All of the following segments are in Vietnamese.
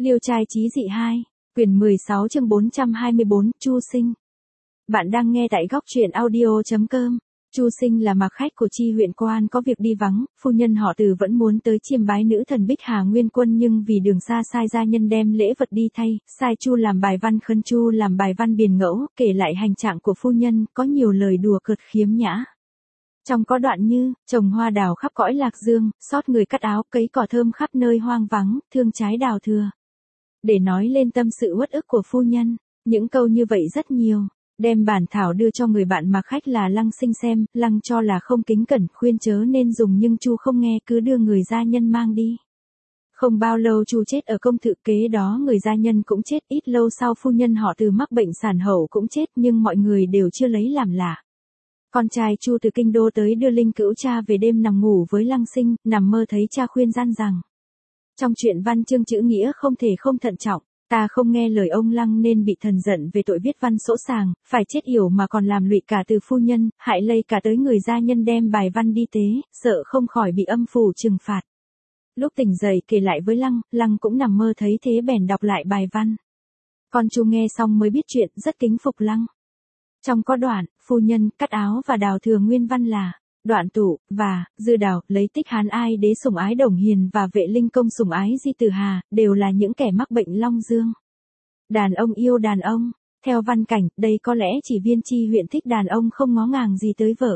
Liêu trai chí dị 2, quyển 16 chương 424, Chu Sinh. Bạn đang nghe tại góc truyện audio.com. Chu Sinh là mặc khách của Chi huyện quan có việc đi vắng, phu nhân họ Từ vẫn muốn tới chiêm bái nữ thần Bích Hà Nguyên Quân nhưng vì đường xa sai gia nhân đem lễ vật đi thay, sai Chu làm bài văn khấn Chu làm bài văn biền ngẫu, kể lại hành trạng của phu nhân, có nhiều lời đùa cợt khiếm nhã. Trong có đoạn như, trồng hoa đào khắp cõi lạc dương, xót người cắt áo, cấy cỏ thơm khắp nơi hoang vắng, thương trái đào thừa. Để nói lên tâm sự uất ức của phu nhân, những câu như vậy rất nhiều. Đem bản thảo đưa cho người bạn mà khách là Lăng Sinh xem, Lăng cho là không kính cẩn, khuyên chớ nên dùng nhưng Chu không nghe, cứ đưa người gia nhân mang đi. Không bao lâu Chu chết ở công thự, kế đó người gia nhân cũng chết, ít lâu sau phu nhân họ Từ mắc bệnh sản hậu cũng chết, nhưng mọi người đều chưa lấy làm lạ. Con trai Chu từ kinh đô tới đưa linh cữu cha về, đêm nằm ngủ với Lăng Sinh, nằm mơ thấy cha khuyên gian rằng: trong chuyện văn chương chữ nghĩa không thể không thận trọng. Ta không nghe lời ông Lăng nên bị thần giận về tội viết văn sỗ sàng, phải chết yểu mà còn làm lụy cả Từ phu nhân, hại lây cả tới người gia nhân đem bài văn đi tế, sợ không khỏi bị âm phủ trừng phạt. Lúc tỉnh dậy kể lại với Lăng, Lăng cũng nằm mơ thấy thế bèn đọc lại bài văn. Con Chu nghe xong mới biết chuyện, rất kính phục Lăng. Trong có đoạn, phu nhân cắt áo và đào thừa nguyên văn là: đoạn tụ, và, dư đào, lấy tích Hán Ai đế sủng ái Đồng Hiền và vệ linh công sủng ái Di Từ Hà, đều là những kẻ mắc bệnh long dương. Đàn ông yêu đàn ông. Theo văn cảnh, đây có lẽ chỉ Viên Chi huyện thích đàn ông không ngó ngàng gì tới vợ.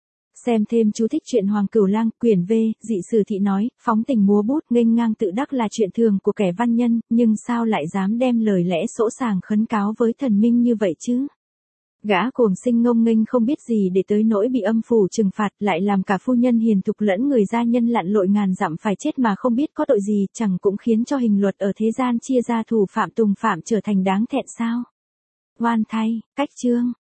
Xem thêm chú thích truyện Hoàng Cửu Lang, quyển V, dị sử thị nói, phóng tình múa bút nghênh ngang tự đắc là chuyện thường của kẻ văn nhân, nhưng sao lại dám đem lời lẽ sỗ sàng khấn cáo với thần minh như vậy chứ? Gã cuồng sinh ngông nghênh không biết gì để tới nỗi bị âm phủ trừng phạt, lại làm cả phu nhân hiền thục lẫn người gia nhân lặn lội ngàn dặm phải chết mà không biết có tội gì, chẳng cũng khiến cho hình luật ở thế gian chia ra thủ phạm tùng phạm trở thành đáng thẹn sao? Oan thay, cách chương.